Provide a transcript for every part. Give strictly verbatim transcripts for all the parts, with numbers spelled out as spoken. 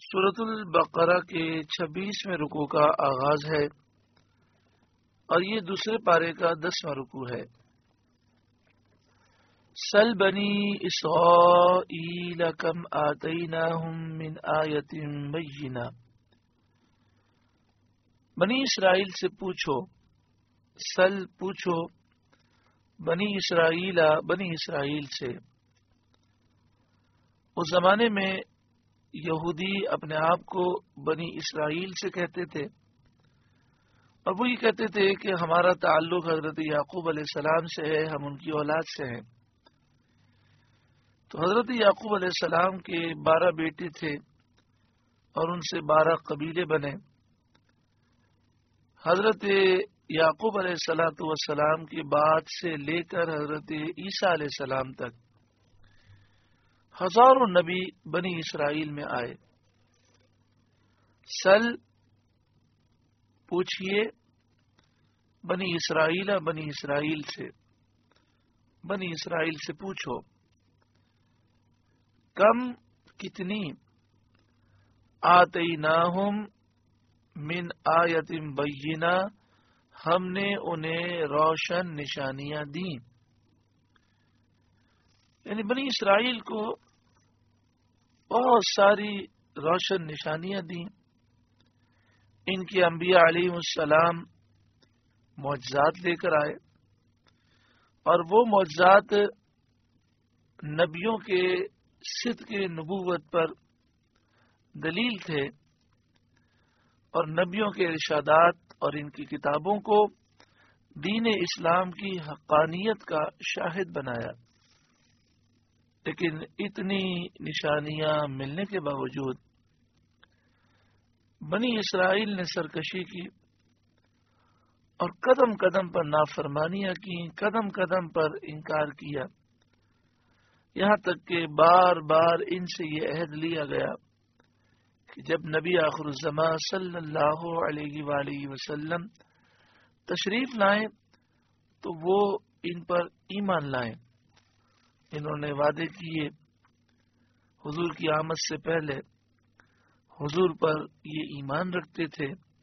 سورۃ البقرہ کے چھبیسویں رکوع کا آغاز ہے اور یہ دوسرے پارے کا دسواں رکوع ہے۔ سل بنی اسرائیل کم آتیناہم من آیت بینہ، بنی اسرائیل سے پوچھو، سل پوچھو بنی اسرائیل بنی اسرائیل سے۔ اس زمانے میں یہودی اپنے آپ کو بنی اسرائیل سے کہتے تھے اور وہ یہ کہتے تھے کہ ہمارا تعلق حضرت یعقوب علیہ السلام سے ہے، ہم ان کی اولاد سے ہیں۔ تو حضرت یعقوب علیہ السلام کے بارہ بیٹے تھے اور ان سے بارہ قبیلے بنے۔ حضرت یعقوب علیہ الصلوۃ والسلام کی بات سے لے کر حضرت عیسیٰ علیہ السلام تک ہزاروں نبی بنی اسرائیل میں آئے۔ سل پوچھئے بنی اسرائیل بنی اسرائیل سے، بنی اسرائیل سے پوچھو، کم کتنی، آتیناہم من آیت بینہ، ہم نے انہیں روشن نشانیاں دیں، یعنی بنی اسرائیل کو بہت ساری روشن نشانیاں دیں۔ ان کے انبیاء علیہ السلام معجزات لے کر آئے اور وہ معجزات نبیوں کے صدق نبوت پر دلیل تھے اور نبیوں کے ارشادات اور ان کی کتابوں کو دین اسلام کی حقانیت کا شاہد بنایا۔ لیکن اتنی نشانیاں ملنے کے باوجود بنی اسرائیل نے سرکشی کی اور قدم قدم پر نافرمانیاں کی، قدم قدم پر انکار کیا، یہاں تک کہ بار بار ان سے یہ عہد لیا گیا کہ جب نبی آخر الزمان صلی اللہ علیہ وآلہ وسلم تشریف لائیں تو وہ ان پر ایمان لائیں۔ انہوں نے وعدے کیے حضور کی آمد سے پہلے حضور پر یہ ایمان رکھتے تھے۔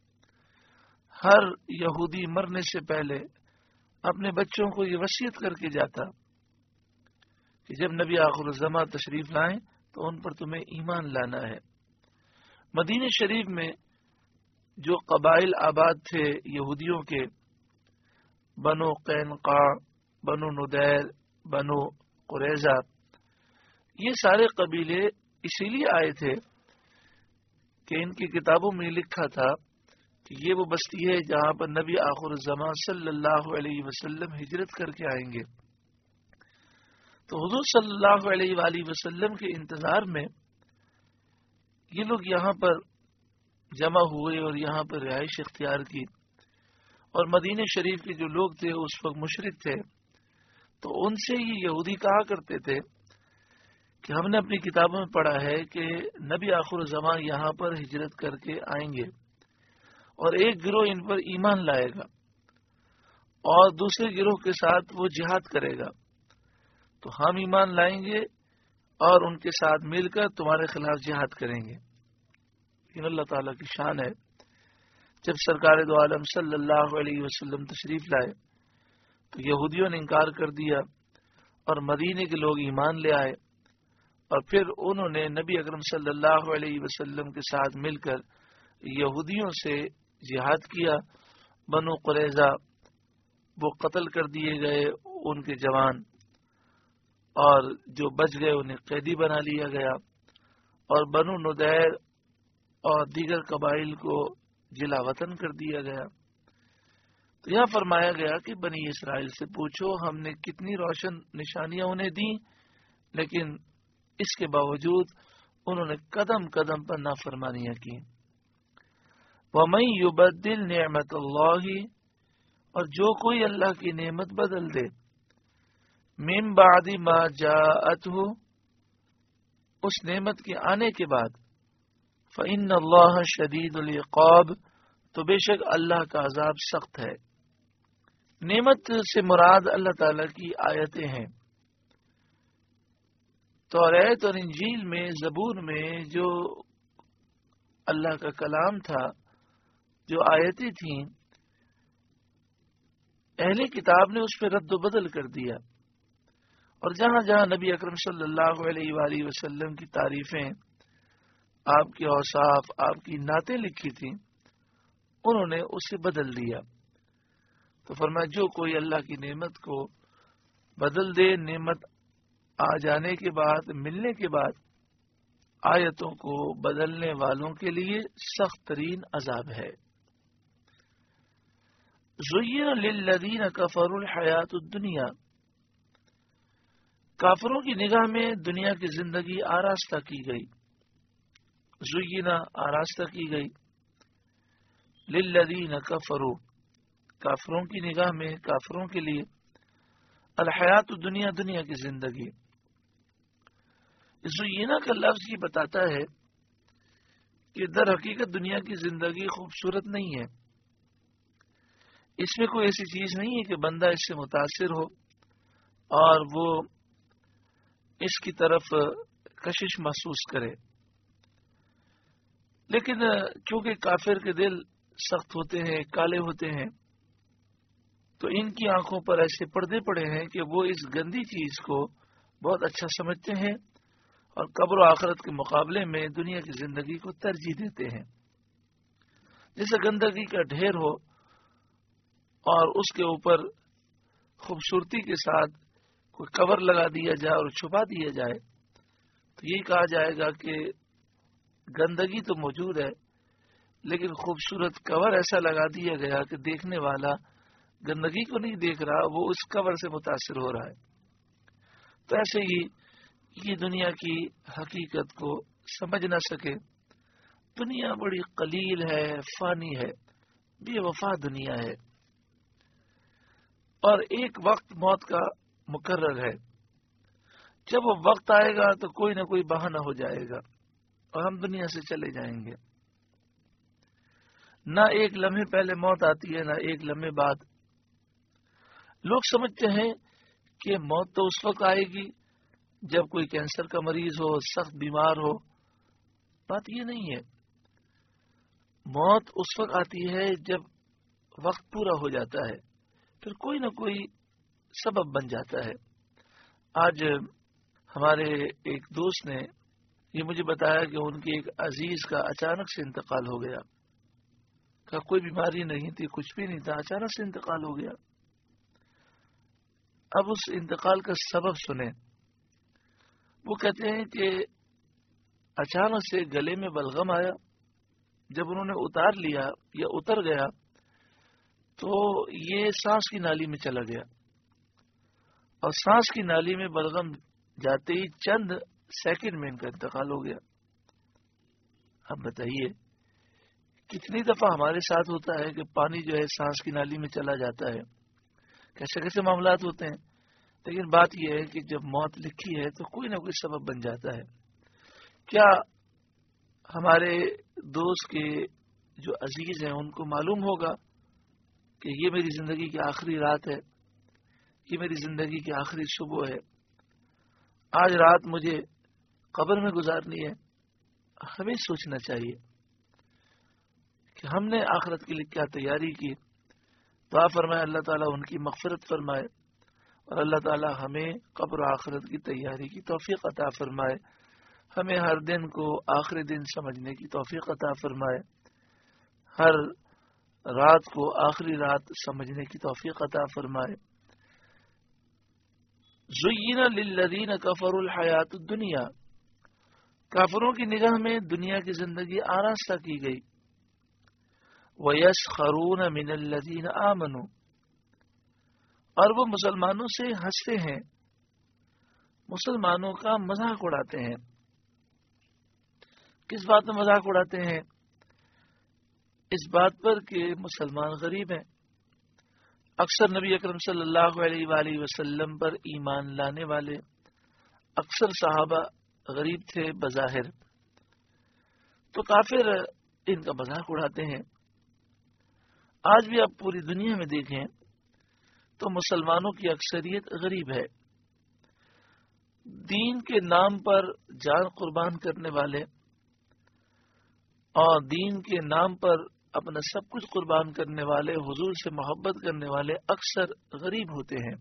ہر یہودی مرنے سے پہلے اپنے بچوں کو یہ وصیت کر کے جاتا کہ جب نبی آخر الزمان تشریف لائیں تو ان پر تمہیں ایمان لانا ہے۔ مدینہ شریف میں جو قبائل آباد تھے یہودیوں کے، بنو قینقاع، بنو نضیر، بنو قریظہ، یہ سارے قبیلے اسی لیے آئے تھے کہ ان کی کتابوں میں لکھا تھا کہ یہ وہ بستی ہے جہاں پر نبی آخر الزمان صلی اللہ علیہ وسلم ہجرت کر کے آئیں گے۔ تو حضور صلی اللہ علیہ وآلہ وسلم کے انتظار میں یہ لوگ یہاں پر جمع ہوئے اور یہاں پر رہائش اختیار کی، اور مدینہ شریف کے جو لوگ تھے اس وقت مشرک تھے، تو ان سے یہ یہودی کہا کرتے تھے کہ ہم نے اپنی کتابوں میں پڑھا ہے کہ نبی آخر الزمان یہاں پر ہجرت کر کے آئیں گے اور ایک گروہ ان پر ایمان لائے گا اور دوسرے گروہ کے ساتھ وہ جہاد کرے گا، تو ہم ایمان لائیں گے اور ان کے ساتھ مل کر تمہارے خلاف جہاد کریں گے۔ لیکن اللہ تعالیٰ کی شان ہے، جب سرکار دو عالم صلی اللہ علیہ وسلم تشریف لائے تو یہودیوں نے انکار کر دیا اور مدینے کے لوگ ایمان لے آئے، اور پھر انہوں نے نبی اکرم صلی اللہ علیہ وسلم کے ساتھ مل کر یہودیوں سے جہاد کیا۔ بنو قریظہ وہ قتل کر دیے گئے ان کے جوان، اور جو بچ گئے انہیں قیدی بنا لیا گیا، اور بنو نضیر اور دیگر قبائل کو جلا وطن کر دیا گیا۔ تو یہاں فرمایا گیا کہ بنی اسرائیل سے پوچھو، ہم نے کتنی روشن نشانیاں انہیں دیں، لیکن اس کے باوجود انہوں نے قدم قدم پر نافرمانیاں کی۔ وَمَن يُبَدِّلْ نِعْمَتَ اللَّهِ، اور جو کوئی اللہ کی نعمت بدل دے، من بعد ما جاءته، اس نعمت کے آنے کے بعد، فإن اللہ شدید العقاب، تو بے شک اللہ کا عذاب سخت ہے۔ نعمت سے مراد اللہ تعالی کی آیتیں ہیں۔ توریت اور انجیل میں، زبور میں جو اللہ کا کلام تھا، جو آیتیں تھیں، اہل کتاب نے اس پہ رد و بدل کر دیا، اور جہاں جہاں نبی اکرم صلی اللہ علیہ وآلہ وسلم کی تعریفیں، آپ کے اوصاف، آپ کی نعتیں لکھی تھیں، انہوں نے اسے بدل دیا۔ تو فرمایا جو کوئی اللہ کی نعمت کو بدل دے، نعمت آ جانے کے بعد، ملنے کے بعد، آیتوں کو بدلنے والوں کے لیے سخت ترین عذاب ہے۔ زُيِّنَ لِلَّذِينَ كَفَرُوا الْحَيَاةُ الدُّنْيَا، کافروں کی نگاہ میں دنیا کی زندگی آراستہ کی گئی، زُيِّنَ آراستہ کی گئی، لِلَّذِينَ كَفَرُوا کافروں کی نگاہ میں، کافروں کے لیے، الحیات الدنیا دنیا کی زندگی۔ زُيِّنَ کا لفظ یہ بتاتا ہے کہ در حقیقت دنیا کی زندگی خوبصورت نہیں ہے، اس میں کوئی ایسی چیز نہیں ہے کہ بندہ اس سے متاثر ہو اور وہ اس کی طرف کشش محسوس کرے، لیکن چونکہ کافر کے دل سخت ہوتے ہیں، کالے ہوتے ہیں، تو ان کی آنکھوں پر ایسے پردے پڑے ہیں کہ وہ اس گندی چیز کو بہت اچھا سمجھتے ہیں اور قبر و آخرت کے مقابلے میں دنیا کی زندگی کو ترجیح دیتے ہیں۔ جیسے گندگی کا ڈھیر ہو اور اس کے اوپر خوبصورتی کے ساتھ کوئی کور لگا دیا جائے اور چھپا دیا جائے، تو یہی کہا جائے گا کہ گندگی تو موجود ہے لیکن خوبصورت کور ایسا لگا دیا گیا کہ دیکھنے والا گندگی کو نہیں دیکھ رہا، وہ اس کور سے متاثر ہو رہا ہے۔ تو ایسے ہی یہ دنیا کی حقیقت کو سمجھ نہ سکے، دنیا بڑی قلیل ہے، فانی ہے، بے وفا دنیا ہے، اور ایک وقت موت کا مقرر ہے۔ جب وہ وقت آئے گا تو کوئی نہ کوئی بہانہ ہو جائے گا اور ہم دنیا سے چلے جائیں گے۔ نہ ایک لمحے پہلے موت آتی ہے، نہ ایک لمحے بعد۔ لوگ سمجھتے ہیں کہ موت تو اس وقت آئے گی جب کوئی کینسر کا مریض ہو، سخت بیمار ہو۔ بات یہ نہیں ہے، موت اس وقت آتی ہے جب وقت پورا ہو جاتا ہے، پھر کوئی نہ کوئی سبب بن جاتا ہے۔ آج ہمارے ایک دوست نے یہ مجھے بتایا کہ ان کے ایک عزیز کا اچانک سے انتقال ہو گیا، کہ کوئی بیماری نہیں تھی، کچھ بھی نہیں تھا، اچانک سے انتقال ہو گیا۔ اب اس انتقال کا سبب سنیں۔ وہ کہتے ہیں کہ اچانک سے گلے میں بلغم آیا، جب انہوں نے اتار لیا یا اتر گیا تو یہ سانس کی نالی میں چلا گیا، اور سانس کی نالی میں بلغم جاتے ہی چند سیکنڈ میں ان کا انتقال ہو گیا۔ اب بتائیے کتنی دفعہ ہمارے ساتھ ہوتا ہے کہ پانی جو ہے سانس کی نالی میں چلا جاتا ہے، کیسے کیسے معاملات ہوتے ہیں، لیکن بات یہ ہے کہ جب موت لکھی ہے تو کوئی نہ کوئی سبب بن جاتا ہے۔ کیا ہمارے دوست کے جو عزیز ہیں ان کو معلوم ہوگا کہ یہ میری زندگی کی آخری رات ہے، یہ میری زندگی کی آخری صبح ہے، آج رات مجھے قبر میں گزارنی ہے؟ ہمیں سوچنا چاہیے کہ ہم نے آخرت کے لیے کیا تیاری کی۔ دعا فرمائے اللہ تعالیٰ ان کی مغفرت فرمائے، اور اللہ تعالیٰ ہمیں قبر و آخرت کی تیاری کی توفیق عطا فرمائے، ہمیں ہر دن کو آخری دن سمجھنے کی توفیق عطا فرمائے، ہر رات کو آخری رات سمجھنے کی توفیق عطا فرمائے۔ زُيِّنَ لِلَّذِينَ كَفَرُوا الْحَيَاةُ الدُّنْيَا، کافروں کی نگاہ میں دنیا کی زندگی آراستہ کی گئی۔ وَيَسْخَرُونَ مِنَ الَّذِينَ آمَنُوا، اور وہ مسلمانوں سے ہنستے ہیں، مسلمانوں کا مذاق اڑاتے ہیں۔ کس بات میں مذاق اڑاتے ہیں؟ اس بات پر کہ مسلمان غریب ہیں۔ اکثر نبی اکرم صلی اللہ علیہ وآلہ وسلم پر ایمان لانے والے اکثر صحابہ غریب تھے بظاہر، تو کافر ان کا مذاق اڑاتے ہیں۔ آج بھی آپ پوری دنیا میں دیکھیں تو مسلمانوں کی اکثریت غریب ہے۔ دین کے نام پر جان قربان کرنے والے اور دین کے نام پر اپنا سب کچھ قربان کرنے والے، حضور سے محبت کرنے والے اکثر غریب ہوتے ہیں۔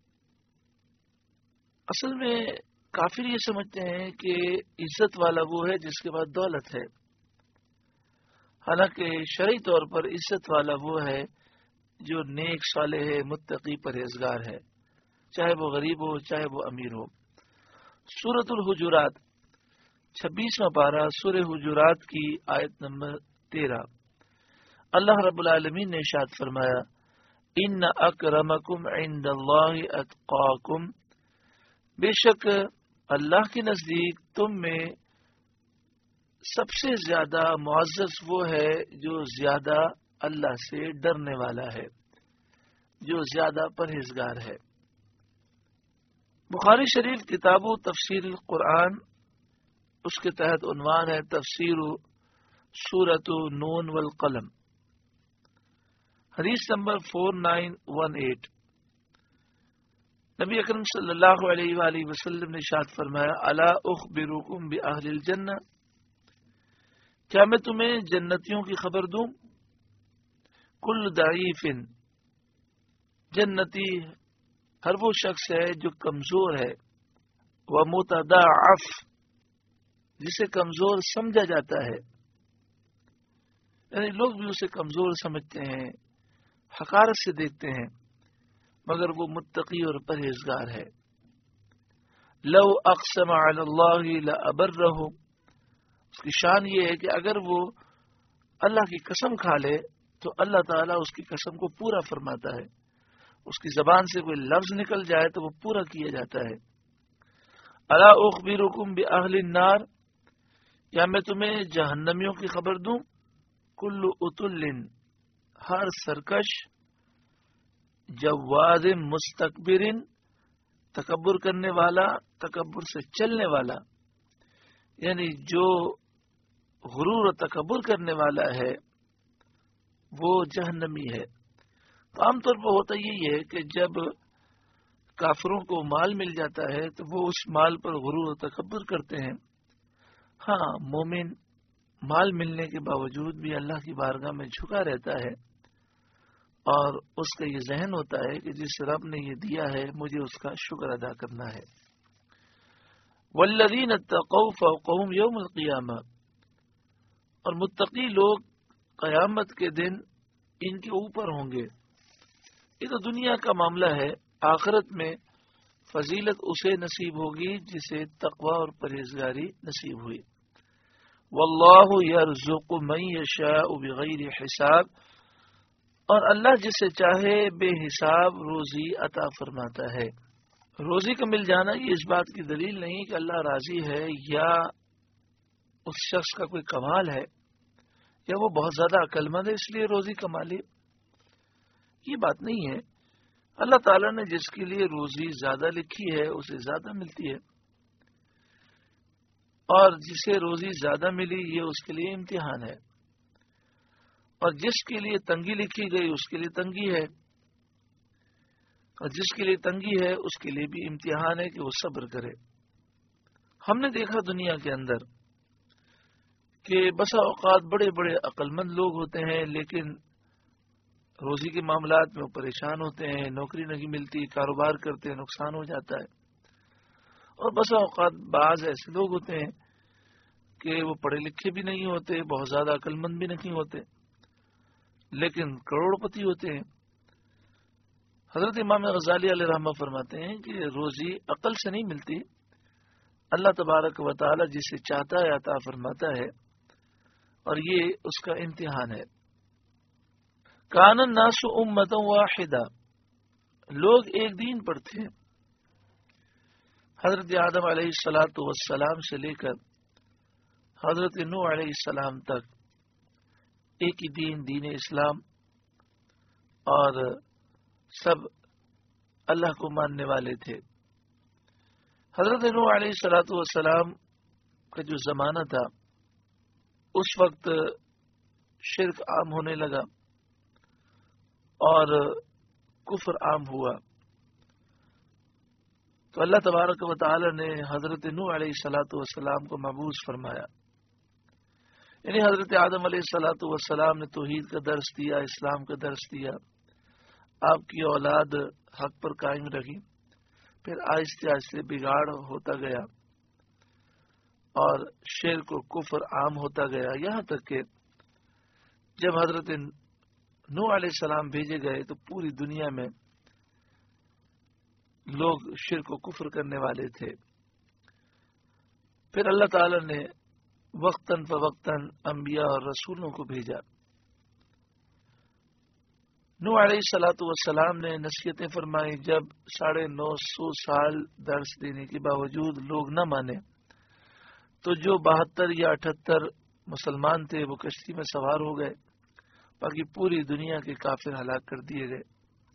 اصل میں کافر یہ سمجھتے ہیں کہ عزت والا وہ ہے جس کے پاس دولت ہے، حالانکہ شرعی طور پر عزت والا وہ ہے جو نیک صالح ہے، متقی پرہیزگار ہے، چاہے وہ غریب ہو چاہے وہ امیر ہو۔ سورۃ الحجرات چھبیسواں پارہ سورہ حجرات کی آیت نمبر تیرہ، اللہ رب العالمین نے ارشاد فرمایا، ان اکرمکم عند اللہ اتقاکم، بے شک اللہ کے نزدیک تم میں سب سے زیادہ معزز وہ ہے جو زیادہ اللہ سے ڈرنے والا ہے، جو زیادہ پرہیزگار ہے۔ بخاری شریف کتاب و تفسیر القرآن، اس کے تحت عنوان ہے تفسیر سورۃ نون والقلم، حدیث نمبر فور نائن ون ایٹ۔ نبی اکرم صلی اللہ علیہ وآلہ وسلم نے ارشاد فرمایا، الا اخبرکم باہل الجنہ، کیا میں تمہیں جنتیوں کی خبر دوں؟ کل ضعیف، جنتی ہر وہ شخص ہے جو کمزور ہے، و متضعف، جسے کمزور سمجھا جاتا ہے، یعنی لوگ بھی اسے کمزور سمجھتے ہیں، حقارت سے دیکھتے ہیں، مگر وہ متقی اور پرہیزگار ہے۔ لو اقسم علی اللہ لابرہ، اس کی شان یہ ہے کہ اگر وہ اللہ کی قسم کھا لے تو اللہ تعالیٰ اس کی قسم کو پورا فرماتا ہے، اس کی زبان سے کوئی لفظ نکل جائے تو وہ پورا کیا جاتا ہے۔ الا اخبرکم باہل النار، یا میں تمہیں جہنمیوں کی خبر دوں؟ کل اتل، ہر سرکش، جواد مستکبر، تکبر کرنے والا، تکبر سے چلنے والا، یعنی جو غرور و تکبر کرنے والا ہے وہ جہنمی ہے۔ تو عام طور پر ہوتا یہی ہے کہ جب کافروں کو مال مل جاتا ہے تو وہ اس مال پر غرور و تکبر کرتے ہیں۔ ہاں، مومن مال ملنے کے باوجود بھی اللہ کی بارگاہ میں جھکا رہتا ہے اور اس کا یہ ذہن ہوتا ہے کہ جس رب نے یہ دیا ہے مجھے اس کا شکر ادا کرنا ہے۔ والذین اتقوا فوقهم یوم القیامہ، اور متقی لوگ قیامت کے دن ان کے اوپر ہوں گے۔ یہ تو دنیا کا معاملہ ہے، آخرت میں فضیلت اسے نصیب ہوگی جسے تقوی اور پرہیزگاری نصیب ہوئی۔ واللہ یرزق من یشاء بغیر حساب، اور اللہ جسے چاہے بے حساب روزی عطا فرماتا ہے۔ روزی کا مل جانا یہ اس بات کی دلیل نہیں کہ اللہ راضی ہے یا اس شخص کا کوئی کمال ہے یا وہ بہت زیادہ عقل مند ہے اس لیے روزی کما لی، یہ بات نہیں ہے۔ اللہ تعالیٰ نے جس کے لیے روزی زیادہ لکھی ہے اسے زیادہ ملتی ہے، اور جسے روزی زیادہ ملی یہ اس کے لیے امتحان ہے، اور جس کے لیے تنگی لکھی گئی اس کے لیے تنگی ہے، اور جس کے لیے تنگی ہے اس کے لیے بھی امتحان ہے کہ وہ صبر کرے۔ ہم نے دیکھا دنیا کے اندر کہ بسا اوقات بڑے بڑے عقل مند لوگ ہوتے ہیں لیکن روزی کے معاملات میں وہ پریشان ہوتے ہیں، نوکری نہیں ملتی، کاروبار کرتے ہیں نقصان ہو جاتا ہے، اور بسا اوقات بعض ایسے لوگ ہوتے ہیں کہ وہ پڑھے لکھے بھی نہیں ہوتے، بہت زیادہ عقل مند بھی نہیں ہوتے لیکن کروڑ پتی ہوتے ہیں۔ حضرت امام غزالی علیہ رحمہ فرماتے ہیں کہ روزی عقل سے نہیں ملتی، اللہ تبارک و تعالی جسے چاہتا ہے عطا فرماتا ہے، اور یہ اس کا امتحان ہے۔ کان الناس امۃ واحدہ، لوگ ایک دین پر تھے، حضرت آدم علیہ الصلاۃ والسلام سے لے کر حضرت نوح علیہ السلام تک ایک ہی دین، دین اسلام، اور سب اللہ کو ماننے والے تھے۔ حضرت نوح علیہ الصلاۃ والسلام کا جو زمانہ تھا اس وقت شرک عام ہونے لگا اور کفر عام ہوا، تو اللہ تبارک و تعالی نے حضرت نوح علیہ الصلاۃ والسلام کو مبعوث فرمایا۔ یعنی حضرت آدم علیہ الصلوۃ والسلام نے توحید کا درس دیا، اسلام کا درس دیا، آپ کی اولاد حق پر قائم رہی، پھر آہستہ آہستہ بگاڑ ہوتا گیا اور شرک و کفر عام ہوتا گیا، یہاں تک کہ جب حضرت نوح علیہ السلام بھیجے گئے تو پوری دنیا میں لوگ شرک و کفر کرنے والے تھے۔ پھر اللہ تعالی نے وقتاً فوقتاً انبیاء اور رسولوں کو بھیجا۔ نوح علیہ الصلوۃ والسلام نے نصیحتیں فرمائی، جب ساڑھے نو سو سال درس دینے کے باوجود لوگ نہ مانے تو جو بہتر یا اٹھہتر مسلمان تھے وہ کشتی میں سوار ہو گئے، باقی پوری دنیا کے کافر ہلاک کر دیے گئے۔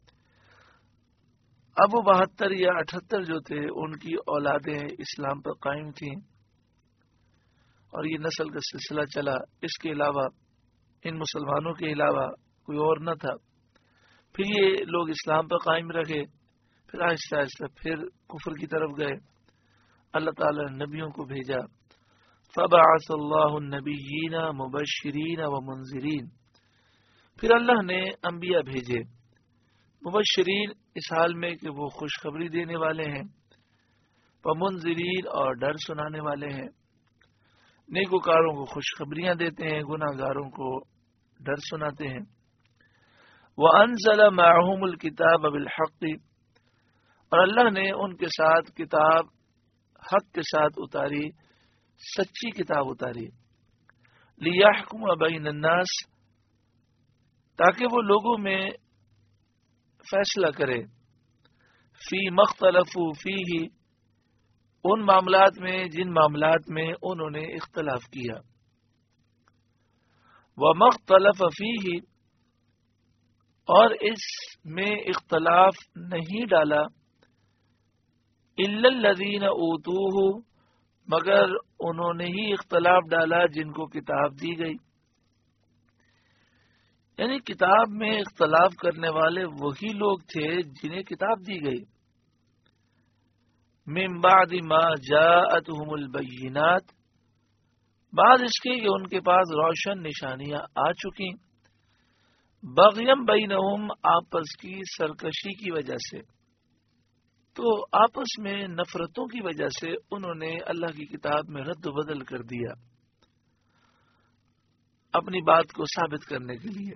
اب وہ بہتر یا اٹھہتر جو تھے ان کی اولادیں اسلام پر قائم تھیں اور یہ نسل کا سلسلہ چلا۔ اس کے علاوہ ان مسلمانوں کے علاوہ کوئی اور نہ تھا۔ پھر یہ لوگ اسلام پر قائم رکھے، پھر آہستہ آہستہ پھر کفر کی طرف گئے۔ اللہ تعالی نے نبیوں کو بھیجا، فبعث اللہ النبیین مبشرین و منذرین، پھر اللہ نے انبیاء بھیجے مبشرین اس حال میں کہ وہ خوشخبری دینے والے ہیں، و منذرین اور ڈر سنانے والے ہیں۔ نیکوکاروں کو خوشخبریاں دیتے ہیں، گناہ گاروں کو ڈر سناتے ہیں۔ وَأَنزَلَ مَعَهُمُ الْكِتَابَ بِالْحَقِّ، اور اللہ نے ان کے ساتھ کتاب حق کے ساتھ اتاری، سچی کتاب اتاری۔ لِيَحْكُمَ بَيْنَ النَّاسِ، تاکہ وہ لوگوں میں فیصلہ کرے، فی مختلفوا فیہ، ان معاملات میں جن معاملات میں انہوں نے اختلاف کیا۔ وَمَخْتَلَفَ فِيهِ، اور اس میں اختلاف نہیں ڈالا، إِلَّا الَّذِينَ أُوتُوهُ، مگر انہوں نے ہی اختلاف ڈالا جن کو کتاب دی گئی۔ یعنی کتاب میں اختلاف کرنے والے وہی لوگ تھے جنہیں کتاب دی گئی۔ من بعد ما جاءتهم البینات، بعد اس کے کہ ان کے پاس روشن نشانیاں آ چکی، بغیم بینہم، آپس کی سرکشی کی وجہ سے، تو آپس میں نفرتوں کی وجہ سے انہوں نے اللہ کی کتاب میں رد و بدل کر دیا اپنی بات کو ثابت کرنے کے لیے۔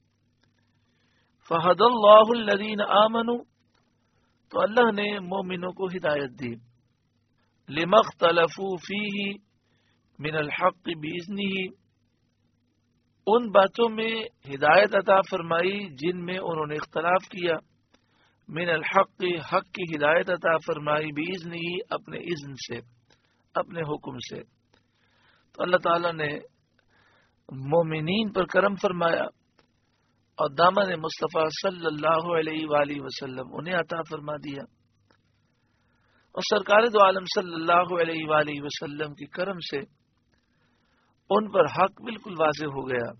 فہد اللہ الذین آمنوا، تو اللہ نے مومنوں کو ہدایت دی، لما اختلفوا فیہ من الحق بإذنہ، ان باتوں میں ہدایت عطا فرمائی جن میں انہوں نے اختلاف کیا، من الحق، حق کی ہدایت عطا فرمائی، بإذنہ، اپنے اذن سے، اپنے حکم سے۔ تو اللہ تعالی نے مومنین پر کرم فرمایا اور دامن مصطفیٰ صلی اللہ علیہ وآلہ وسلم انہیں عطا فرما دیا، اور سرکار دو عالم صلی اللہ علیہ وآلہ وسلم کی کرم سے ان پر حق بالکل واضح ہو گیا۔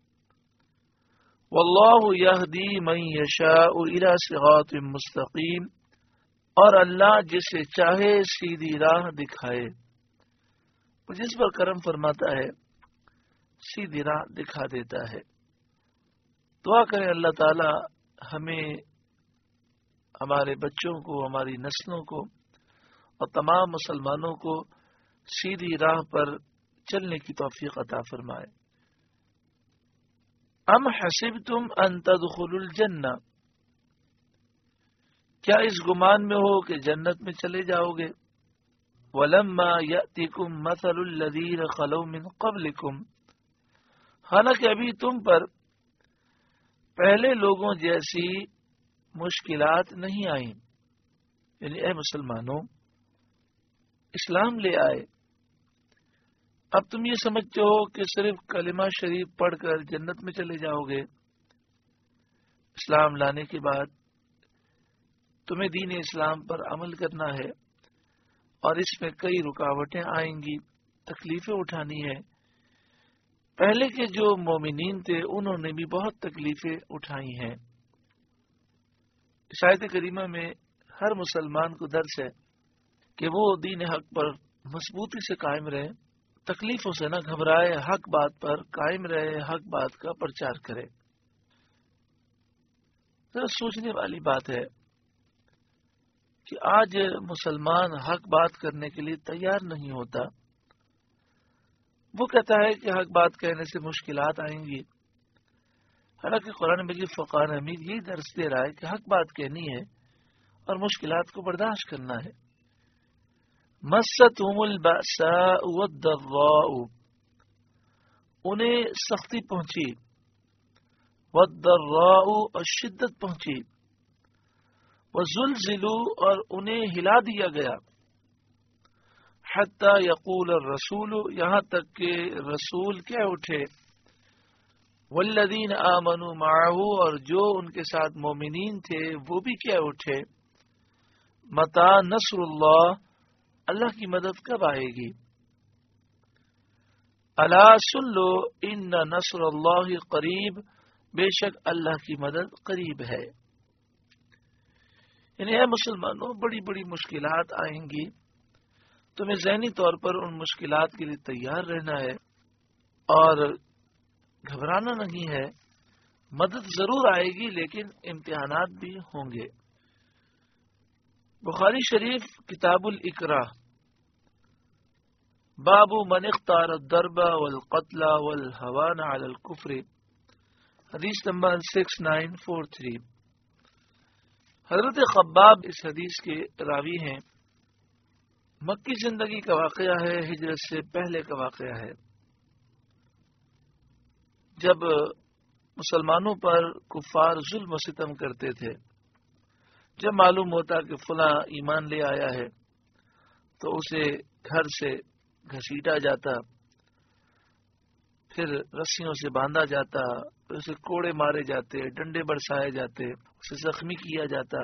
واللہ یہدی من یشاء الی صراط مستقیم، اور اللہ جسے چاہے سیدھی راہ دکھائے، وہ جس پر کرم فرماتا ہے سیدھی راہ دکھا دیتا ہے۔ دعا کریں اللہ تعالی ہمیں، ہمارے بچوں کو، ہماری نسلوں کو اور تمام مسلمانوں کو سیدھی راہ پر چلنے کی توفیق عطا فرمائے۔ ام حسبتم ان تدخلوا الجنہ، کیا اس گمان میں ہو کہ جنت میں چلے جاؤ گے؟ ولما یأتکم مثل الذین خلو من قبلکم، حالانکہ ابھی تم پر پہلے لوگوں جیسی مشکلات نہیں آئیں، یعنی اے مسلمانوں اسلام لے آئے، اب تم یہ سمجھتے ہو کہ صرف کلمہ شریف پڑھ کر جنت میں چلے جاؤ گے۔ اسلام لانے کے بعد تمہیں دین اسلام پر عمل کرنا ہے، اور اس میں کئی رکاوٹیں آئیں گی، تکلیفیں اٹھانی ہے۔ پہلے کے جو مومنین تھے انہوں نے بھی بہت تکلیفیں اٹھائی ہیں۔ اس آیت کریمہ میں ہر مسلمان کو درس ہے کہ وہ دین حق پر مضبوطی سے قائم رہے، تکلیفوں سے نہ گھبرائے، حق بات پر قائم رہے، حق بات کا پرچار کرے۔ ذرا سوچنے والی بات ہے کہ آج مسلمان حق بات کرنے کے لیے تیار نہیں ہوتا۔ وہ کہتا ہے کہ حق بات کہنے سے مشکلات آئیں گی، حالانکہ قرآن مجید فرقان حمید یہی درس دے رہا ہے کہ حق بات کہنی ہے اور مشکلات کو برداشت کرنا ہے۔ مستہم البأساء والضراء، انہیں سختی پہنچی، والضراء اور شدت پہنچی، وزلزلوا اور انہیں ہلا دیا گیا، حتی یقول الرسول، یہاں تک کہ رسول کہہ اٹھے، والذین آمنوا معه، اور جو ان کے ساتھ مومنین تھے وہ بھی کہہ اٹھے، متی نصر اللہ، اللہ کی مدد کب آئے گی؟ الا سن لو ان نصر اللہ قریب، بے شک اللہ کی مدد قریب ہے۔ یعنی اے مسلمانوں، بڑی بڑی مشکلات آئیں گی، تمہیں ذہنی طور پر ان مشکلات کے لیے تیار رہنا ہے اور گھبرانا نہیں ہے۔ مدد ضرور آئے گی لیکن امتحانات بھی ہوں گے۔ بخاری شریف کتاب الاکراہ، باب من اختار الضرب والقتل والہوان علی الکفر، حدیث نمبر سکس نائن فور تھری۔ حضرت خباب اس حدیث کے راوی ہیں۔ مکی زندگی کا واقعہ ہے، ہجرت سے پہلے کا واقعہ ہے، جب مسلمانوں پر کفار ظلم و ستم کرتے تھے۔ جب معلوم ہوتا کہ فلاں ایمان لے آیا ہے تو اسے گھر سے گھسیٹا جاتا، پھر رسیوں سے باندھا جاتا، پھر اسے کوڑے مارے جاتے، ڈنڈے برسائے جاتے، اسے زخمی کیا جاتا،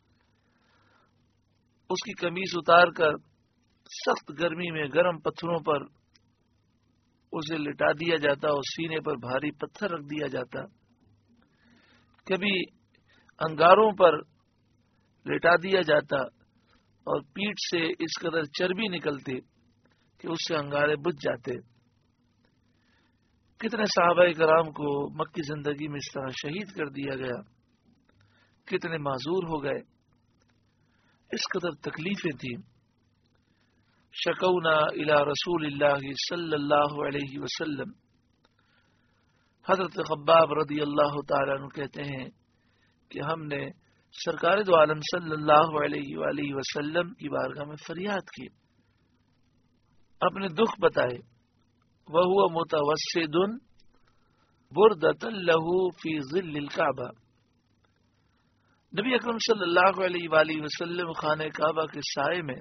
اس کی قمیص اتار کر سخت گرمی میں گرم پتھروں پر اسے لٹا دیا جاتا اور سینے پر بھاری پتھر رکھ دیا جاتا، کبھی انگاروں پر لٹا دیا جاتا اور پیٹھ سے اس قدر چربی نکلتی کہ اس سے انگارے بجھ جاتے۔ کتنے صحابہ کرام کو مکی زندگی میں اس طرح شہید کر دیا گیا، کتنے معذور ہو گئے، اس قدر تکلیفیں تھیں۔ شکونا الی رسول اللہ صلی اللہ علیہ وسلم، حضرت خباب رضی اللہ تعالیٰ عنہ کہتے ہیں کہ ہم نے سرکار دو عالم صلی اللہ علیہ وآلہ وسلم کی بارگاہ میں فریاد کی، اپنے دکھ بتائے۔ وَهُوَ مُتَوَسِّدٌ بُرْدَةً لَهُ فِي ظِلِّ الْكَعْبَةِ، نبی اکرم صلی اللہ علیہ وآلہ وسلم خانہ کعبہ کے سائے میں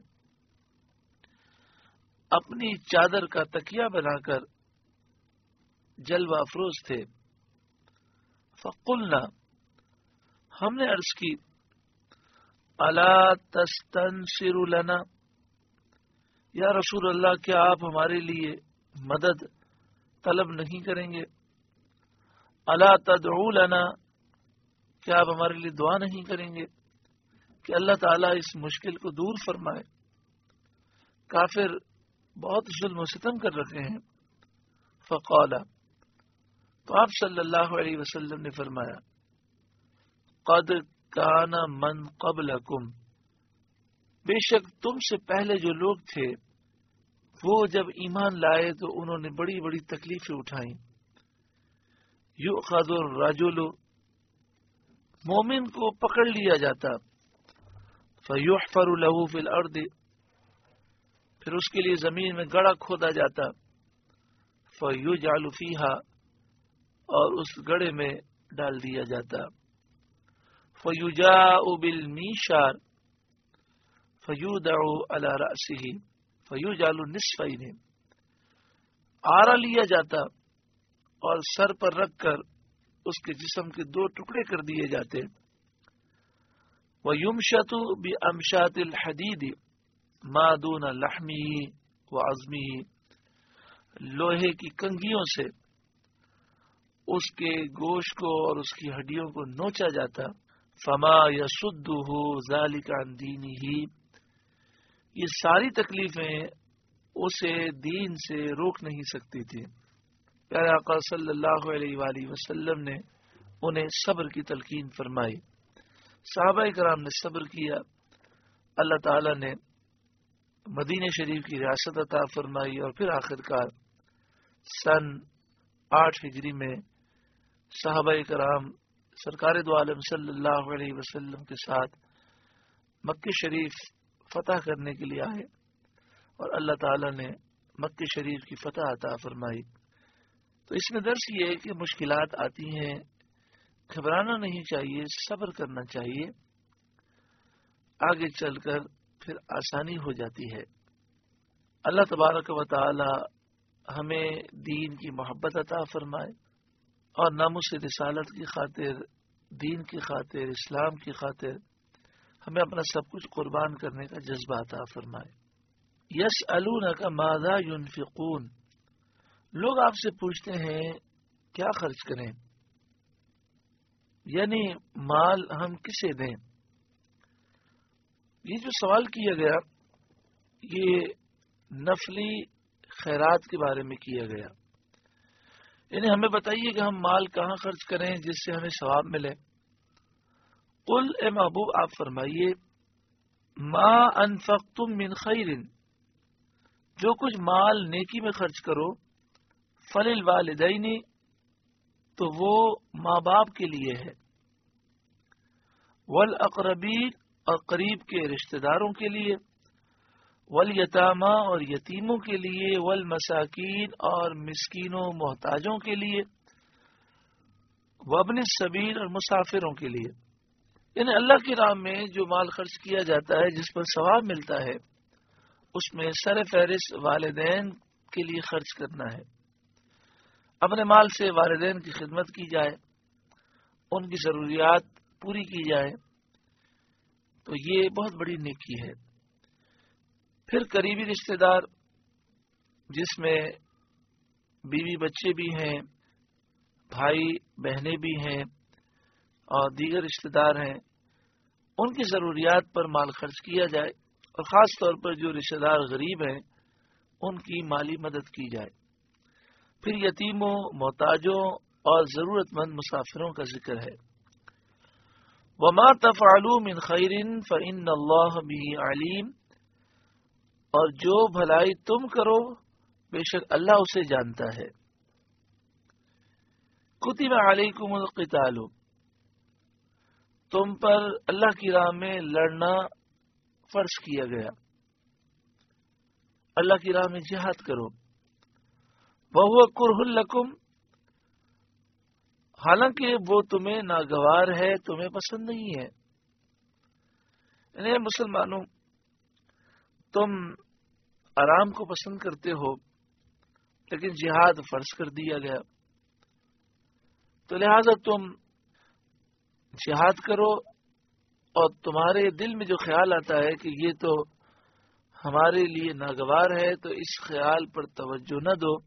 اپنی چادر کا تکیہ بنا کر جلوہ افروز تھے۔ فقلنا، ہم نے عرض کی، الا تستنصر لنا، یا رسول اللہ کیا آپ ہمارے لیے مدد طلب نہیں کریں گے؟ الا تدعو لنا، کیا آپ ہمارے لیے دعا نہیں کریں گے کہ اللہ تعالیٰ اس مشکل کو دور فرمائے؟ کافر بہت ظلم و ستم کر رکھے ہیں۔ فقال، تو آپ صلی اللہ علیہ وسلم نے فرمایا، قد کان من قبلکم، بے شک تم سے پہلے جو لوگ تھے وہ جب ایمان لائے تو انہوں نے بڑی بڑی تکلیفیں اٹھائیں۔ یؤخذ الرجل، مومن کو پکڑ لیا جاتا، فیحفر له فی الارض، پھر اس کے لیے زمین میں گڑھا کھودا جاتا، فیجعل فیہا، اور اس گڑھے میں ڈال دیا جاتا، فیجاء بالمیشار فیودع علی رأسہ فیجعل نصفین، آرا لیا جاتا اور سر پر رکھ کر اس کے جسم کے دو ٹکڑے کر دیے جاتے۔ وَيُمْشَطُ بِأَمْشَاطِ الْحَدِيدِ مَا دُونَ لَحْمِهِ وَعَظْمِهِ، لوہے کی کنگھیوں سے اس کے گوشت کو اور اس کی ہڈیوں کو نوچا جاتا۔ فَمَا يَصُدُّهُ ذَلِكَ عَنْ دِينِهِ، یہ ساری تکلیفیں اسے دین سے روک نہیں سکتی تھی۔ پیارے آقا صلی اللہ علیہ وآلہ وسلم نے انہیں صبر کی تلقین فرمائی، صحابہ کرام نے صبر کیا، اللہ تعالی نے مدینہ شریف کی ریاست عطا فرمائی، اور پھر آخر کار سن آٹھ ہجری میں صحابہ کرام سرکار دو عالم صلی اللہ علیہ وسلم کے ساتھ مکہ شریف فتح کرنے کے لیے آئے، اور اللہ تعالی نے مکہ شریف کی فتح عطا فرمائی۔ تو اس میں درس یہ ہے کہ مشکلات آتی ہیں، گھبرانا نہیں چاہیے، صبر کرنا چاہیے، آگے چل کر پھر آسانی ہو جاتی ہے۔ اللہ تبارک و تعالی ہمیں دین کی محبت عطا فرمائے، اور ناموس رسالت کی خاطر، دین کی خاطر، اسلام کی خاطر ہمیں اپنا سب کچھ قربان کرنے کا جذبہ عطا فرمائے۔ یسألونک ماذا ينفقون، لوگ آپ سے پوچھتے ہیں کیا خرچ کریں، یعنی مال ہم کسے دیں۔ یہ جو سوال کیا گیا یہ نفلی خیرات کے بارے میں کیا گیا، یعنی ہمیں بتائیے کہ ہم مال کہاں خرچ کریں جس سے ہمیں ثواب ملے۔ قل اے محبوب آپ فرمائیے، ما انفقتم من خیر، جو کچھ مال نیکی میں خرچ کرو، فللوالدین، تو وہ ماں باپ کے لیے ہے، والاقربین، اور قریب کے رشتہ داروں کے لیے، والیتاما، اور یتیموں کے لیے، والمساکین، اور مسکینوں محتاجوں کے لیے، وابن السبیل، اور مسافروں کے لیے۔ یعنی اللہ کی راہ میں جو مال خرچ کیا جاتا ہے جس پر ثواب ملتا ہے، اس میں سر فہرست والدین کے لیے خرچ کرنا ہے۔ اپنے مال سے والدین کی خدمت کی جائے، ان کی ضروریات پوری کی جائے، تو یہ بہت بڑی نیکی ہے۔ پھر قریبی رشتہ دار، جس میں بیوی بچے بھی ہیں، بھائی بہنیں بھی ہیں، اور دیگر رشتہ دار ہیں، ان کی ضروریات پر مال خرچ کیا جائے، اور خاص طور پر جو رشتہ دار غریب ہیں ان کی مالی مدد کی جائے۔ پھر یتیموں، محتاجوں اور ضرورت مند مسافروں کا ذکر ہے۔ وما تفعلوا من خیر فإن اللہ بہ علیم، اور جو بھلائی تم کرو بے شک اللہ اسے جانتا ہے۔ کتب علیکم القتال، تم پر اللہ کی راہ میں لڑنا فرض کیا گیا، اللہ کی راہ میں جہاد کرو۔ وَهُوَ كُرْهٌ لَكُمْ، حالانکہ وہ تمہیں ناگوار ہے، تمہیں پسند نہیں ہے۔ یعنی مسلمانوں، تم آرام کو پسند کرتے ہو، لیکن جہاد فرض کر دیا گیا، تو لہذا تم جہاد کرو، اور تمہارے دل میں جو خیال آتا ہے کہ یہ تو ہمارے لیے ناگوار ہے، تو اس خیال پر توجہ نہ دو۔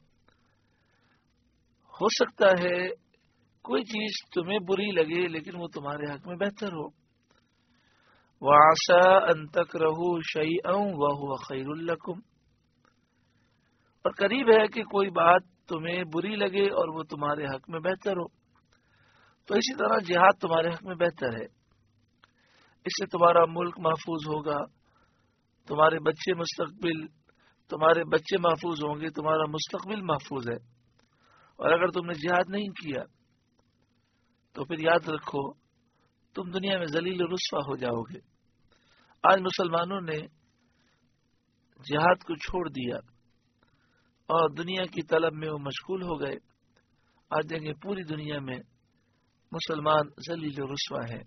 ہو سکتا ہے کوئی چیز تمہیں بری لگے لیکن وہ تمہارے حق میں بہتر ہو۔ وَعَسَىٰ أَن تَكْرَهُوا شَيْئًا وَهُوَ خَيْرٌ لَكُمْ، اور قریب ہے کہ کوئی بات تمہیں بری لگے اور وہ تمہارے حق میں بہتر ہو۔ تو اسی طرح جہاد تمہارے حق میں بہتر ہے، اس سے تمہارا ملک محفوظ ہوگا، تمہارے بچے مستقبل تمہارے بچے محفوظ ہوں گے، تمہارا مستقبل محفوظ ہے۔ اور اگر تم نے جہاد نہیں کیا تو پھر یاد رکھو تم دنیا میں ذلیل و رسوا ہو جاؤ گے۔ آج مسلمانوں نے جہاد کو چھوڑ دیا اور دنیا کی طلب میں وہ مشغول ہو گئے۔ آج دیکھیں پوری دنیا میں مسلمان ذلیل و رسوا ہے۔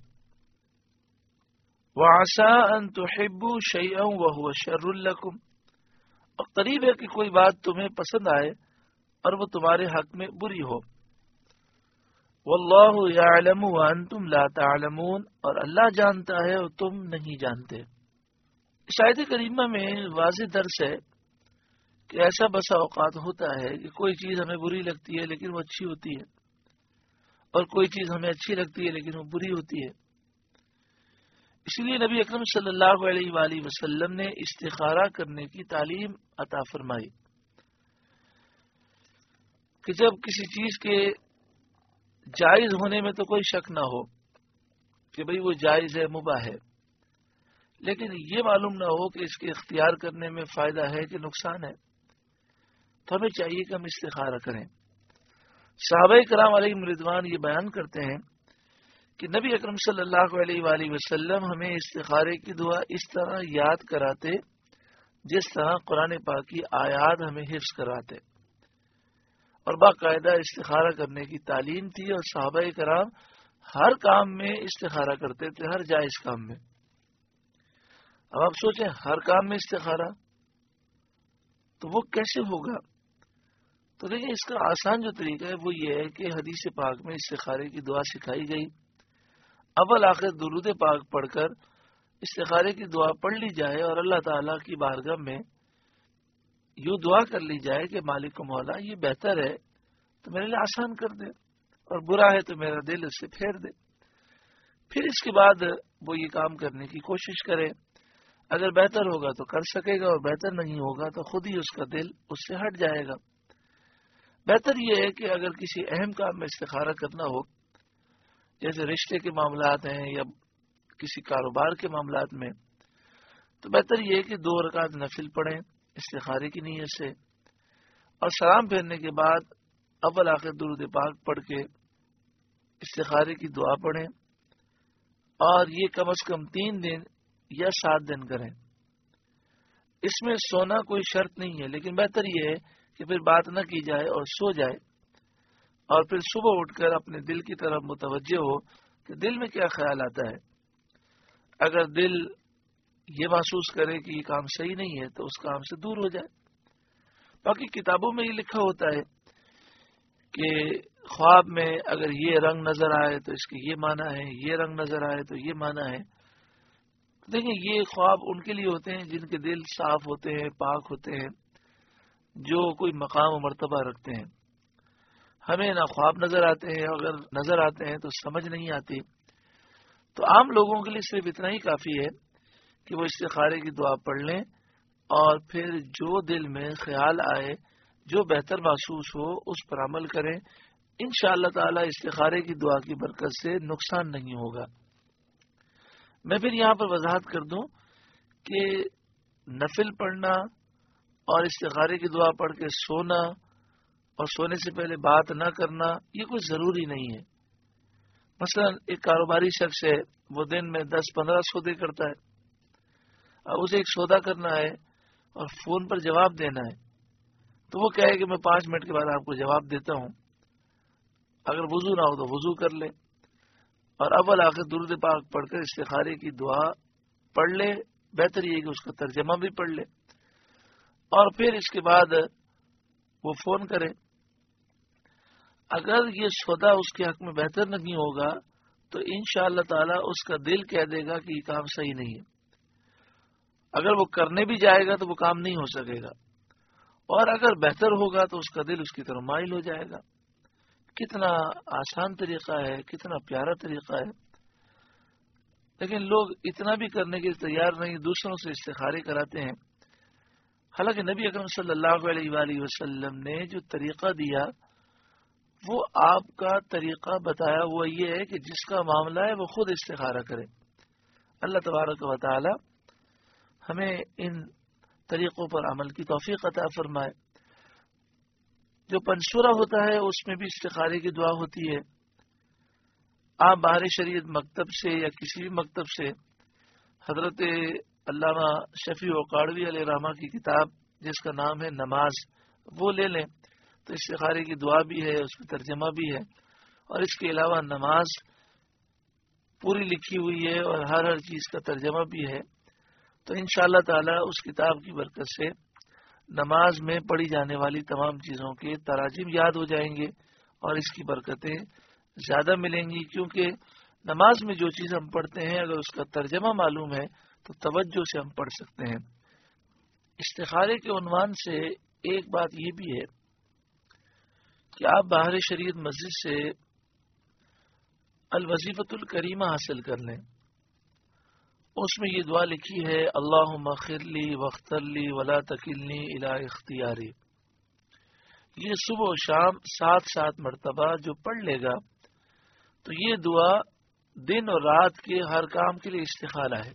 وَعَسَىٰ أَن تُحِبُّوا شَيْئًا وَهُوَ شَرٌّ لَكُمْ، اور قریب ہے کہ کوئی بات تمہیں پسند آئے اور وہ تمہارے حق میں بری ہو۔ وَاللَّهُ يَعْلَمُ وَأَنْتُمْ لَا تَعْلَمُونَ، اور اللہ جانتا ہے اور تم نہیں جانتے۔ اس آیت کریمہ میں واضح درس ہے کہ ایسا بسا اوقات ہوتا ہے کہ کوئی چیز ہمیں بری لگتی ہے لیکن وہ اچھی ہوتی ہے، اور کوئی چیز ہمیں اچھی لگتی ہے لیکن وہ بری ہوتی ہے۔ اسی لیے نبی اکرم صلی اللہ علیہ وآلہ وسلم نے استخارہ کرنے کی تعلیم عطا فرمائی کہ جب کسی چیز کے جائز ہونے میں تو کوئی شک نہ ہو کہ بھئی وہ جائز ہے، مباح ہے، لیکن یہ معلوم نہ ہو کہ اس کے اختیار کرنے میں فائدہ ہے کہ نقصان ہے، تو ہمیں چاہیے کہ ہم استخارہ کریں۔ صحابہ کرام علیہم رضوان یہ بیان کرتے ہیں کہ نبی اکرم صلی اللہ علیہ وآلہ وسلم ہمیں استخارے کی دعا اس طرح یاد کراتے جس طرح قرآن پاک کی آیات ہمیں حفظ کراتے، اور باقاعدہ استخارہ کرنے کی تعلیم تھی، اور صحابہ کرام ہر کام میں استخارہ کرتے تھے، ہر جائز کام میں۔ اب آپ سوچیں ہر کام میں استخارہ تو وہ کیسے ہوگا؟ تو دیکھیں اس کا آسان جو طریقہ ہے وہ یہ ہے کہ حدیث پاک میں استخارے کی دعا سکھائی گئی، اول آخر درود پاک پڑھ کر استخارے کی دعا پڑھ لی جائے اور اللہ تعالیٰ کی بارگاہ میں یوں دعا کر لی جائے کہ مالک و مولا یہ بہتر ہے تو میرے لیے آسان کر دے، اور برا ہے تو میرا دل اس سے پھیر دے۔ پھر اس کے بعد وہ یہ کام کرنے کی کوشش کرے، اگر بہتر ہوگا تو کر سکے گا، اور بہتر نہیں ہوگا تو خود ہی اس کا دل اس سے ہٹ جائے گا۔ بہتر یہ ہے کہ اگر کسی اہم کام میں استخارہ کرنا ہو، جیسے رشتے کے معاملات ہیں یا کسی کاروبار کے معاملات میں، تو بہتر یہ ہے کہ دو رکعت نفل پڑھیں استخارے کی نیت سے، اور سلام پھیرنے کے بعد اول آخر درود پاک پڑھ کے استخارے کی دعا پڑھیں، اور یہ کم از کم تین دن یا سات دن کریں۔ اس میں سونا کوئی شرط نہیں ہے، لیکن بہتر یہ ہے کہ پھر بات نہ کی جائے اور سو جائے، اور پھر صبح اٹھ کر اپنے دل کی طرف متوجہ ہو کہ دل میں کیا خیال آتا ہے۔ اگر دل یہ محسوس کرے کہ یہ کام صحیح نہیں ہے تو اس کام سے دور ہو جائے۔ باقی کتابوں میں یہ لکھا ہوتا ہے کہ خواب میں اگر یہ رنگ نظر آئے تو اس کے یہ معنی ہے، یہ رنگ نظر آئے تو یہ معنی ہے۔ دیکھیں یہ خواب ان کے لیے ہوتے ہیں جن کے دل صاف ہوتے ہیں، پاک ہوتے ہیں، جو کوئی مقام و مرتبہ رکھتے ہیں۔ ہمیں نہ خواب نظر آتے ہیں، اگر نظر آتے ہیں تو سمجھ نہیں آتی، تو عام لوگوں کے لیے صرف اتنا ہی کافی ہے کہ وہ استخارے کی دعا پڑھ لیں، اور پھر جو دل میں خیال آئے، جو بہتر محسوس ہو اس پر عمل کریں۔ انشاءاللہ تعالی استخارے کی دعا کی برکت سے نقصان نہیں ہوگا۔ میں پھر یہاں پر وضاحت کر دوں کہ نفل پڑھنا اور استخارے کی دعا پڑھ کے سونا اور سونے سے پہلے بات نہ کرنا یہ کوئی ضروری نہیں ہے۔ مثلا ایک کاروباری شخص ہے، وہ دن میں دس پندرہ سودے کرتا ہے، اب اسے ایک سودا کرنا ہے اور فون پر جواب دینا ہے، تو وہ کہے کہ میں پانچ منٹ کے بعد آپ کو جواب دیتا ہوں۔ اگر وضو نہ ہو تو وضو کر لے، اور اول آخر درود پاک پڑھ کر استخارے کی دعا پڑھ لے، بہتر یہ کہ اس کا ترجمہ بھی پڑھ لے، اور پھر اس کے بعد وہ فون کرے۔ اگر یہ سودا اس کے حق میں بہتر نہیں ہوگا تو انشاءاللہ تعالی اس کا دل کہہ دے گا کہ یہ کام صحیح نہیں ہے۔ اگر وہ کرنے بھی جائے گا تو وہ کام نہیں ہو سکے گا، اور اگر بہتر ہوگا تو اس کا دل اس کی طرف مائل ہو جائے گا۔ کتنا آسان طریقہ ہے، کتنا پیارا طریقہ ہے، لیکن لوگ اتنا بھی کرنے کے تیار نہیں، دوسروں سے استخارے کراتے ہیں۔ حالانکہ نبی اکرم صلی اللہ علیہ وآلہ وسلم نے جو طریقہ دیا وہ آپ کا طریقہ بتایا ہوا یہ ہے کہ جس کا معاملہ ہے وہ خود استخارہ کرے۔ اللہ تبارک و تعالی ہمیں ان طریقوں پر عمل کی توفیق عطا فرمائے۔ جو پنسورہ ہوتا ہے اس میں بھی استخارے کی دعا ہوتی ہے۔ آپ باہر شریعت مکتب سے یا کسی بھی مکتب سے حضرت علامہ شفیع وقاڑوی علیہ رحمہ کی کتاب جس کا نام ہے نماز، وہ لے لیں تو استخارے کی دعا بھی ہے، اس کا ترجمہ بھی ہے، اور اس کے علاوہ نماز پوری لکھی ہوئی ہے اور ہر ہر چیز کا ترجمہ بھی ہے۔ تو انشاءاللہ تعالی اس کتاب کی برکت سے نماز میں پڑھی جانے والی تمام چیزوں کے تراجم یاد ہو جائیں گے اور اس کی برکتیں زیادہ ملیں گی، کیونکہ نماز میں جو چیز ہم پڑھتے ہیں اگر اس کا ترجمہ معلوم ہے تو توجہ سے ہم پڑھ سکتے ہیں۔ استخارے کے عنوان سے ایک بات یہ بھی ہے کہ آپ باہر شریعت مسجد سے الوظیفۃ الکریمہ حاصل کر لیں، اس میں یہ دعا لکھی ہے اللہم اغفر لی واغفر لی ولا تکلنی الی اختیاری. یہ صبح و شام سات سات مرتبہ جو پڑھ لے گا تو یہ دعا دن اور رات کے ہر کام کے لیے استخارہ ہے.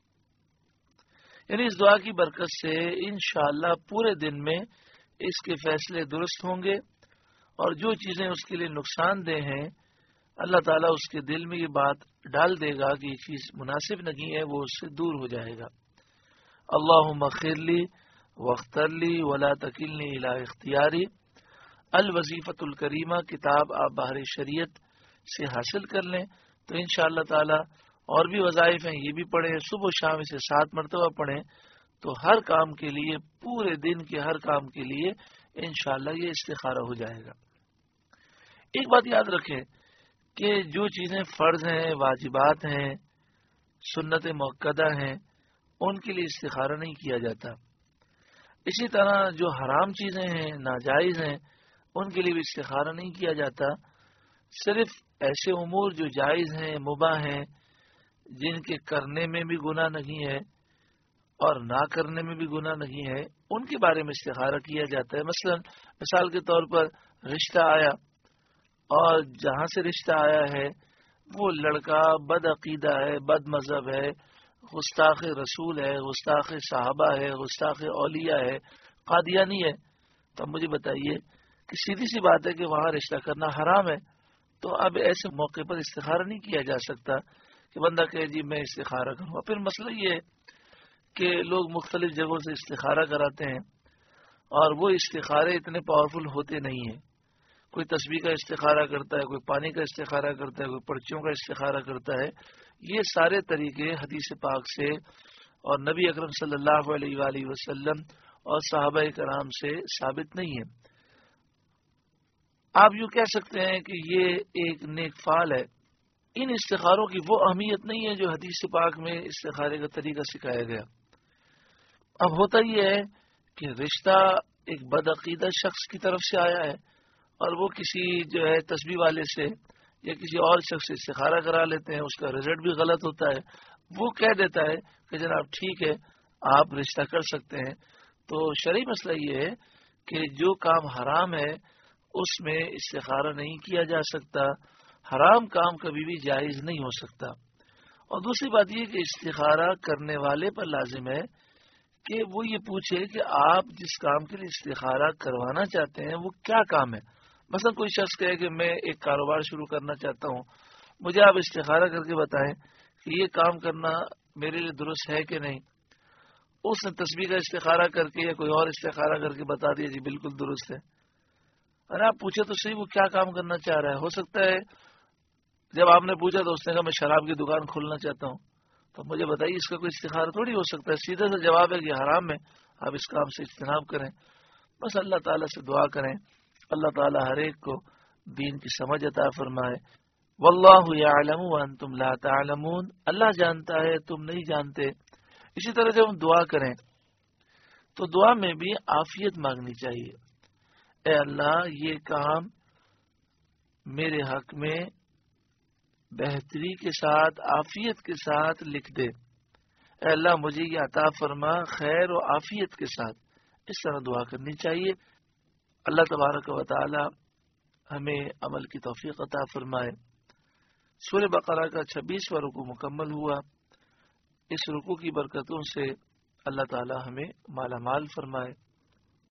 یعنی اس دعا کی برکت سے انشاءاللہ پورے دن میں اس کے فیصلے درست ہوں گے اور جو چیزیں اس کے لیے نقصان دہ ہیں اللہ تعالیٰ اس کے دل میں یہ بات ڈال دے گا کہ یہ چیز مناسب نہیں ہے، وہ اس سے دور ہو جائے گا. اللہم اغفر لی واغفر لی ولا تکلنی الی اختیاری. الوظیفۃ الکریمہ کتاب آپ بحر شریعت سے حاصل کر لیں تو انشاءاللہ تعالی اور بھی وظائف ہیں، یہ بھی پڑھیں، صبح و شام اسے سات مرتبہ پڑھیں تو ہر کام کے لیے، پورے دن کے ہر کام کے لیے انشاءاللہ یہ استخارہ ہو جائے گا. ایک بات یاد رکھیں کہ جو چیزیں فرض ہیں، واجبات ہیں، سنت مؤکدہ ہیں، ان کے لیے استخارہ نہیں کیا جاتا. اسی طرح جو حرام چیزیں ہیں، ناجائز ہیں، ان کے لیے بھی استخارہ نہیں کیا جاتا. صرف ایسے امور جو جائز ہیں، مباح ہیں، جن کے کرنے میں بھی گناہ نہیں ہے اور نہ کرنے میں بھی گناہ نہیں ہے، ان کے بارے میں استخارہ کیا جاتا ہے. مثلا مثال کے طور پر رشتہ آیا اور جہاں سے رشتہ آیا ہے وہ لڑکا بد عقیدہ ہے، بد مذہب ہے، گستاخ رسول ہے، گستاخ صحابہ ہے، گستاخ اولیاء ہے، قادیانی ہے، تو اب مجھے بتائیے کہ سیدھی سی بات ہے کہ وہاں رشتہ کرنا حرام ہے. تو اب ایسے موقع پر استخارہ نہیں کیا جا سکتا کہ بندہ کہے جی میں استخارہ کروں. پھر مسئلہ یہ ہے کہ لوگ مختلف جگہوں سے استخارہ کراتے ہیں اور وہ استخارے اتنے پاورفل ہوتے نہیں ہیں. کوئی تسبیح کا استخارہ کرتا ہے، کوئی پانی کا استخارہ کرتا ہے، کوئی پرچیوں کا استخارہ کرتا ہے. یہ سارے طریقے حدیث پاک سے اور نبی اکرم صلی اللہ علیہ وآلہ وسلم اور صحابہ کرام سے ثابت نہیں ہے. آپ یوں کہہ سکتے ہیں کہ یہ ایک نیک فعل ہے. ان استخاروں کی وہ اہمیت نہیں ہے جو حدیث پاک میں استخارے کا طریقہ سکھایا گیا. اب ہوتا یہ ہے کہ رشتہ ایک بدعقیدہ شخص کی طرف سے آیا ہے اور وہ کسی جو ہے تسبیح والے سے یا کسی اور شخص سے استخارہ کرا لیتے ہیں، اس کا رزلٹ بھی غلط ہوتا ہے. وہ کہہ دیتا ہے کہ جناب ٹھیک ہے آپ رشتہ کر سکتے ہیں. تو شرعی مسئلہ یہ ہے کہ جو کام حرام ہے اس میں استخارہ نہیں کیا جا سکتا. حرام کام کبھی بھی جائز نہیں ہو سکتا. اور دوسری بات یہ کہ استخارہ کرنے والے پر لازم ہے کہ وہ یہ پوچھے کہ آپ جس کام کے لیے استخارہ کروانا چاہتے ہیں وہ کیا کام ہے. مثلا کوئی شخص کہے کہ میں ایک کاروبار شروع کرنا چاہتا ہوں، مجھے آپ استخارہ کر کے بتائیں کہ یہ کام کرنا میرے لیے درست ہے کہ نہیں. اس نے تسبیح کا استخارہ کر کے یا کوئی اور استخارہ کر کے بتا دیا جی بالکل درست ہے. ارے آپ پوچھے تو صحیح وہ کیا کام کرنا چاہ رہا ہے. ہو سکتا ہے جب آپ نے پوچھا تو اس نے کہا میں شراب کی دکان کھولنا چاہتا ہوں. تو مجھے بتائیے اس کا کوئی استخارہ تھوڑی ہو سکتا ہے. سیدھا سا جواب ہے کہ حرام ہے، آپ اس کام سے اجتناب کریں. بس اللہ تعالیٰ سے دعا کریں، اللہ تعالیٰ ہر ایک کو دین کی سمجھ عطا فرمائے. واللہ یعلم وانتم لا تعلمون. اللہ جانتا ہے تم نہیں جانتے. اسی طرح جب ہم دعا کریں تو دعا میں بھی عافیت مانگنی چاہیے. اے اللہ یہ کام میرے حق میں بہتری کے ساتھ، عافیت کے ساتھ لکھ دے. اے اللہ مجھے یہ عطا فرما خیر و عافیت کے ساتھ. اس طرح دعا کرنی چاہیے. اللہ تبارک و تعالی ہمیں عمل کی توفیق عطا فرمائے. سورہ بقرہ کا چھبیسواں رکوع مکمل ہوا. اس رکوع کی برکتوں سے اللہ تعالی ہمیں مالا مال فرمائے.